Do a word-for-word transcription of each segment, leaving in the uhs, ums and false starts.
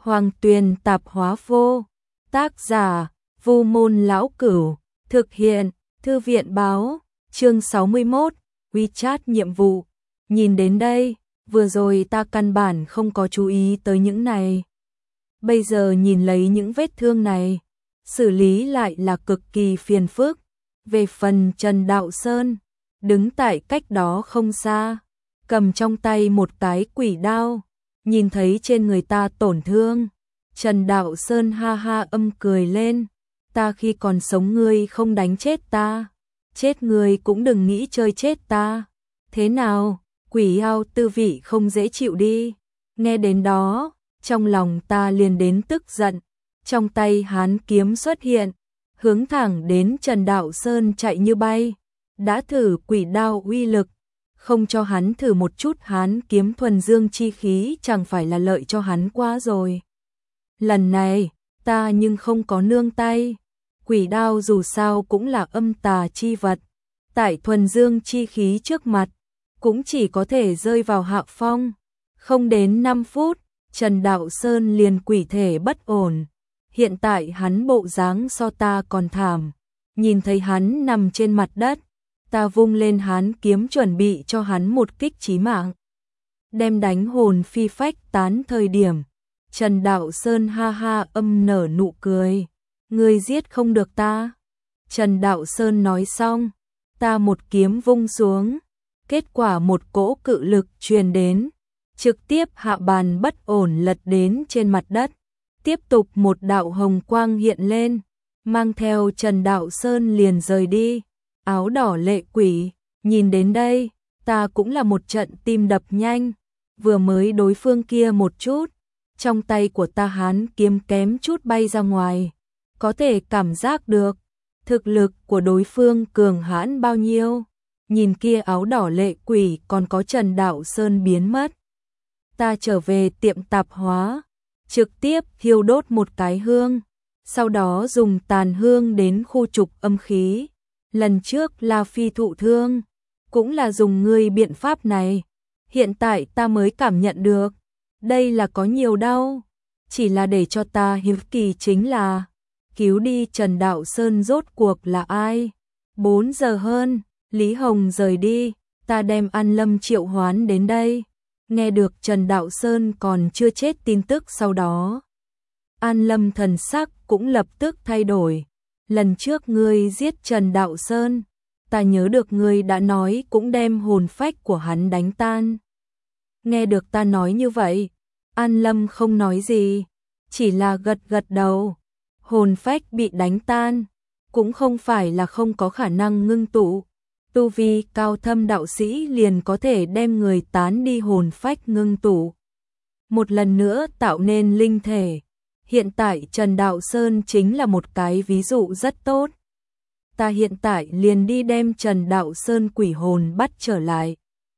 Hoàng Tuyền tạp hóa vô. Tác giả, Vu Môn Lão Cửu. Thực hiện, Thư viện báo. Chương sáu mươi mốt, WeChat nhiệm vụ. Nhìn đến đây, vừa rồi ta căn bản không có chú ý tới những này. Bây giờ nhìn lấy những vết thương này, xử lý lại là cực kỳ phiền phức. Về phần Trần Đạo Sơn, đứng tại cách đó không xa, cầm trong tay một cái quỷ đao, nhìn thấy trên người ta tổn thương. Trần Đạo Sơn ha ha âm cười lên, ta khi còn sống ngươi không đánh chết ta, chết ngươi cũng đừng nghĩ chơi chết ta. Thế nào, quỷ ao tư vị không dễ chịu đi. Nghe đến đó, trong lòng ta liền đến tức giận, trong tay hán kiếm xuất hiện, hướng thẳng đến Trần Đạo Sơn chạy như bay. Đã thử quỷ đao uy lực, không cho hắn thử một chút hán kiếm thuần dương chi khí chẳng phải là lợi cho hắn quá rồi. Lần này, ta nhưng không có nương tay. Quỷ đao dù sao cũng là âm tà chi vật, tại thuần dương chi khí trước mặt, cũng chỉ có thể rơi vào hạ phong. Không đến năm phút, Trần Đạo Sơn liền quỷ thể bất ổn. Hiện tại hắn bộ dáng so ta còn thảm. Nhìn thấy hắn nằm trên mặt đất, ta vung lên hán kiếm chuẩn bị cho hắn một kích chí mạng, đem đánh hồn phi phách tán. Thời điểm Trần Đạo Sơn ha ha âm nở nụ cười, ngươi giết không được ta. Trần Đạo Sơn nói xong, ta một kiếm vung xuống, kết quả một cỗ cự lực truyền đến, trực tiếp hạ bàn bất ổn lật đến trên mặt đất. Tiếp tục một đạo hồng quang hiện lên, mang theo Trần Đạo Sơn liền rời đi. Áo đỏ lệ quỷ, nhìn đến đây, ta cũng là một trận tim đập nhanh. Vừa mới đối phương kia một chút, trong tay của ta hán kiếm kém chút bay ra ngoài. Có thể cảm giác được thực lực của đối phương cường hãn bao nhiêu. Nhìn kia áo đỏ lệ quỷ còn có Trần Đạo Sơn biến mất. Ta trở về tiệm tạp hóa, trực tiếp thiêu đốt một cái hương, sau đó dùng tàn hương đến khu trục âm khí. Lần trước La Phi thụ thương, cũng là dùng ngươi biện pháp này. Hiện tại ta mới cảm nhận được, đây là có nhiều đau. Chỉ là để cho ta hiếu kỳ chính là, cứu đi Trần Đạo Sơn rốt cuộc là ai? bốn giờ hơn, Lý Hồng rời đi, ta đem An Lâm triệu hoán đến đây. Nghe được Trần Đạo Sơn còn chưa chết tin tức sau đó, An Lâm thần sắc cũng lập tức thay đổi. Lần trước ngươi giết Trần Đạo Sơn, ta nhớ được ngươi đã nói cũng đem hồn phách của hắn đánh tan. Nghe được ta nói như vậy, An Lâm không nói gì, chỉ là gật gật đầu. Hồn phách bị đánh tan, cũng không phải là không có khả năng ngưng tụ. Tu vi cao thâm đạo sĩ liền có thể đem người tán đi hồn phách ngưng tụ, một lần nữa tạo nên linh thể. Hiện tại Trần Đạo Sơn chính là một cái ví dụ rất tốt. Ta hiện tại liền đi đem Trần Đạo Sơn quỷ hồn bắt trở lại,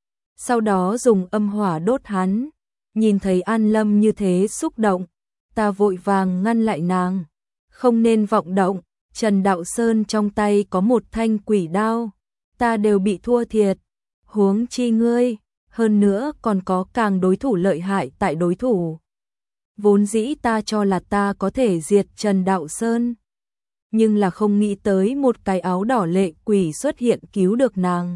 sau đó dùng âm hỏa đốt hắn. Nhìn thấy An Lâm như thế xúc động, ta vội vàng ngăn lại nàng. Không nên vọng động, Trần Đạo Sơn trong tay có một thanh quỷ đao, ta đều bị thua thiệt, huống chi ngươi, hơn nữa còn có càng đối thủ lợi hại tại đối thủ. Vốn dĩ ta cho là ta có thể diệt Trần Đạo Sơn, nhưng là không nghĩ tới một cái áo đỏ lệ quỷ xuất hiện cứu được nàng.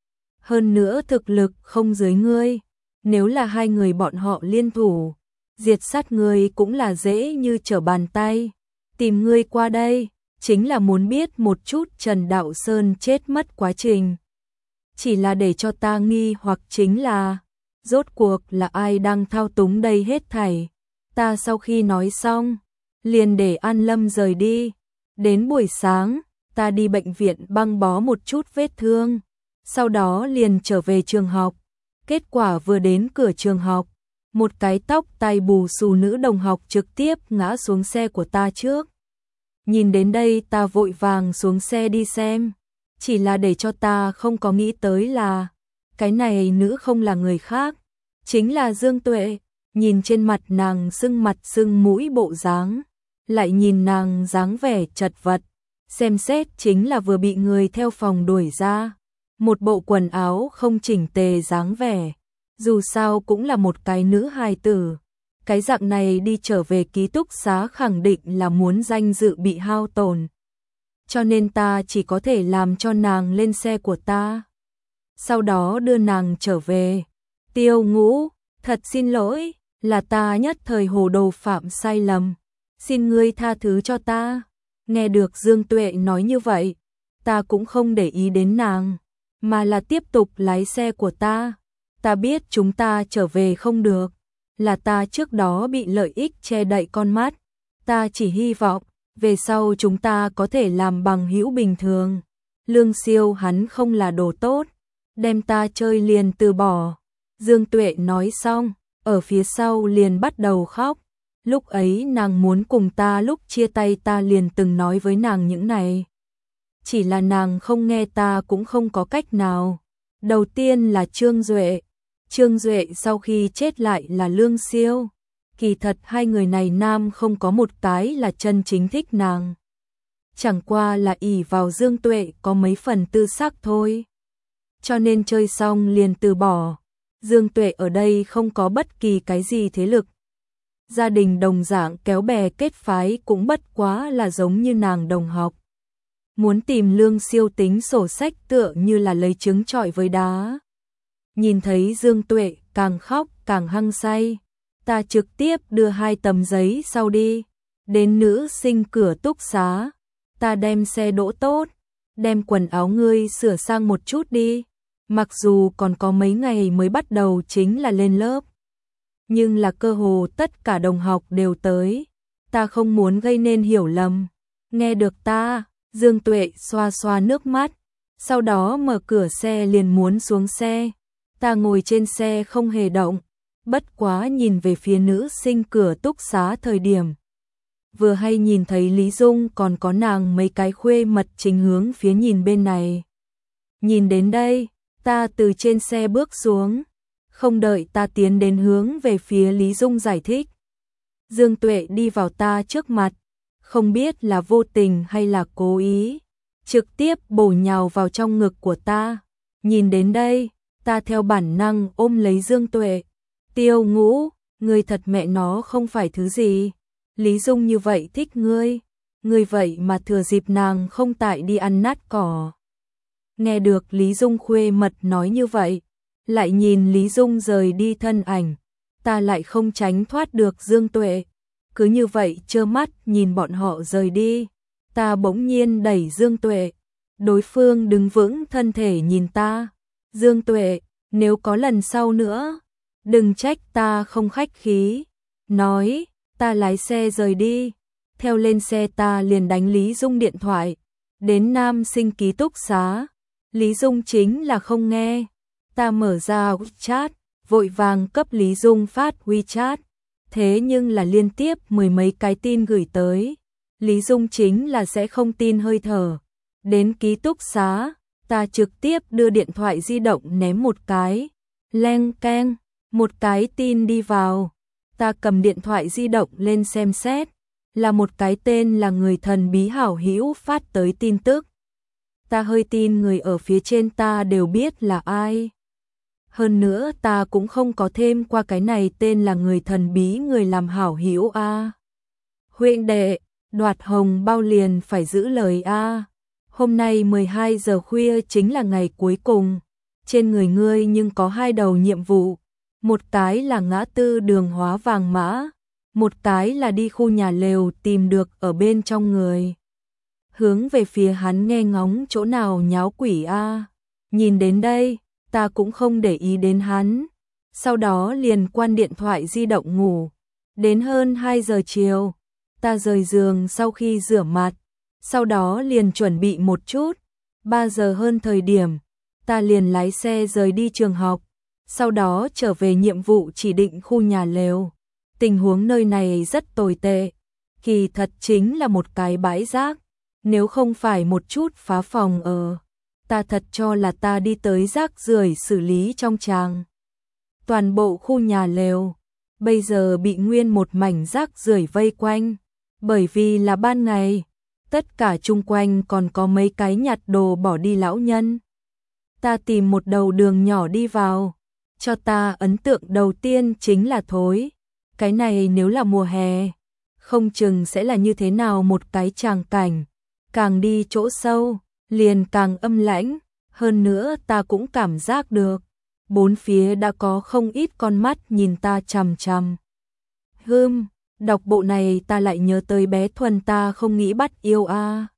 Hơn nữa thực lực không dưới ngươi, nếu là hai người bọn họ liên thủ, diệt sát ngươi cũng là dễ như trở bàn tay. Tìm ngươi qua đây, chính là muốn biết một chút Trần Đạo Sơn chết mất quá trình. Chỉ là để cho ta nghi hoặc chính là, rốt cuộc là ai đang thao túng đây hết thảy. Ta sau khi nói xong, liền để An Lâm rời đi. Đến buổi sáng, ta đi bệnh viện băng bó một chút vết thương, sau đó liền trở về trường học. Kết quả vừa đến cửa trường học, một cái tóc tai bù xù nữ đồng học trực tiếp ngã xuống xe của ta trước. Nhìn đến đây ta vội vàng xuống xe đi xem, chỉ là để cho ta không có nghĩ tới là, cái này nữ không là người khác, chính là Dương Tuệ. Nhìn trên mặt nàng sưng mặt sưng mũi bộ dáng, lại nhìn nàng dáng vẻ chật vật, xem xét chính là vừa bị người theo phòng đuổi ra. Một bộ quần áo không chỉnh tề dáng vẻ, dù sao cũng là một cái nữ hài tử. cái dạng này đi trở về ký túc xá khẳng định là muốn danh dự bị hao tổn. Cho nên ta chỉ có thể làm cho nàng lên xe của ta, sau đó đưa nàng trở về. Tiêu Ngũ, thật xin lỗi, là ta nhất thời hồ đồ phạm sai lầm, xin ngươi tha thứ cho ta. Nghe được Dương Tuệ nói như vậy, ta cũng không để ý đến nàng, mà là tiếp tục lái xe của ta. Ta biết chúng ta trở về không được, là ta trước đó bị lợi ích che đậy con mắt, ta chỉ hy vọng về sau chúng ta có thể làm bằng hữu bình thường. Lương Siêu hắn không là đồ tốt, đem ta chơi liền từ bỏ. Dương Tuệ nói xong, ở phía sau liền bắt đầu khóc. Lúc ấy nàng muốn cùng ta, lúc chia tay ta liền từng nói với nàng những này. Chỉ là nàng không nghe, ta cũng không có cách nào. Đầu tiên là Trương Duệ. Trương Duệ sau khi chết lại là Lương Siêu. Kỳ thật hai người này nam không có một cái là chân chính thích nàng. Chẳng qua là ỷ vào Dương Tuệ có mấy phần tư sắc thôi. Cho nên chơi xong liền từ bỏ. Dương Tuệ ở đây không có bất kỳ cái gì thế lực. Gia đình đồng dạng kéo bè kết phái cũng bất quá là giống như nàng đồng học. Muốn tìm Lương Siêu tính sổ sách tựa như là lấy trứng trọi với đá. Nhìn thấy Dương Tuệ càng khóc càng hăng say, ta trực tiếp đưa hai tấm giấy sau đi. Đến nữ sinh cửa túc xá, ta đem xe đỗ tốt, đem quần áo ngươi sửa sang một chút đi. Mặc dù còn có mấy ngày mới bắt đầu chính là lên lớp, nhưng là cơ hồ tất cả đồng học đều tới. Ta không muốn gây nên hiểu lầm. Nghe được ta, Dương Tuệ xoa xoa nước mắt, sau đó mở cửa xe liền muốn xuống xe. Ta ngồi trên xe không hề động, bất quá nhìn về phía nữ sinh cửa túc xá thời điểm. Vừa hay nhìn thấy Lý Dung còn có nàng mấy cái khuê mật chính hướng phía nhìn bên này. Nhìn đến đây, ta từ trên xe bước xuống, không đợi ta tiến đến hướng về phía Lý Dung giải thích. Dương Tuệ đi vào ta trước mặt, không biết là vô tình hay là cố ý, trực tiếp bổ nhào vào trong ngực của ta. Nhìn đến đây, ta theo bản năng ôm lấy Dương Tuệ. Tiêu Ngũ, ngươi thật mẹ nó không phải thứ gì. Lý Dung như vậy thích ngươi, ngươi vậy mà thừa dịp nàng không tại đi ăn nát cỏ. Nghe được Lý Dung khuê mật nói như vậy, lại nhìn Lý Dung rời đi thân ảnh, ta lại không tránh thoát được Dương Tuệ. Cứ như vậy trơ mắt nhìn bọn họ rời đi, ta bỗng nhiên đẩy Dương Tuệ. Đối phương đứng vững thân thể nhìn ta. Dương Tuệ, nếu có lần sau nữa, đừng trách ta không khách khí. Nói, ta lái xe rời đi. Theo lên xe ta liền đánh Lý Dung điện thoại. Đến nam sinh ký túc xá, Lý Dung chính là không nghe. Ta mở ra WeChat, vội vàng cấp Lý Dung phát WeChat. Thế nhưng là liên tiếp mười mấy cái tin gửi tới. Lý Dung chính là sẽ không tin hơi thở. Đến ký túc xá, ta trực tiếp đưa điện thoại di động ném một cái. Leng keng, một cái tin đi vào. Ta cầm điện thoại di động lên xem xét. Là một cái tên là người thần bí hảo hữu phát tới tin tức. Ta hơi tin người ở phía trên ta đều biết là ai. Hơn nữa ta cũng không có thêm qua cái này tên là người thần bí người làm hảo hữu a. À. Huynh đệ, đoạt hồng bao liền phải giữ lời a. À. Hôm nay mười hai giờ khuya chính là ngày cuối cùng. Trên người ngươi nhưng có hai đầu nhiệm vụ. Một cái là ngã tư đường hóa vàng mã. Một cái là đi khu nhà lều tìm được ở bên trong người. Hướng về phía hắn nghe ngóng chỗ nào nháo quỷ a. À. Nhìn đến đây, ta cũng không để ý đến hắn. Sau đó liền quan điện thoại di động ngủ. Đến hơn hai giờ chiều, ta rời giường sau khi rửa mặt. Sau đó liền chuẩn bị một chút. ba giờ hơn thời điểm, ta liền lái xe rời đi trường học. Sau đó trở về nhiệm vụ chỉ định khu nhà lều. Tình huống nơi này rất tồi tệ. Kỳ thật chính là một cái bãi rác. Nếu không phải một chút phá phòng ở, ta thật cho là ta đi tới rác rưởi xử lý trong tràng. Toàn bộ khu nhà lều bây giờ bị nguyên một mảnh rác rưởi vây quanh. Bởi vì là ban ngày, tất cả chung quanh còn có mấy cái nhặt đồ bỏ đi lão nhân. Ta tìm một đầu đường nhỏ đi vào. Cho ta ấn tượng đầu tiên chính là thối. cái này nếu là mùa hè, không chừng sẽ là như thế nào một cái tràng cảnh, càng đi chỗ sâu, liền càng âm lãnh, hơn nữa ta cũng cảm giác được, bốn phía đã có không ít con mắt nhìn ta chằm chằm. Hừm, đọc bộ này ta lại nhớ tới bé Thuần ta không nghĩ bắt yêu a.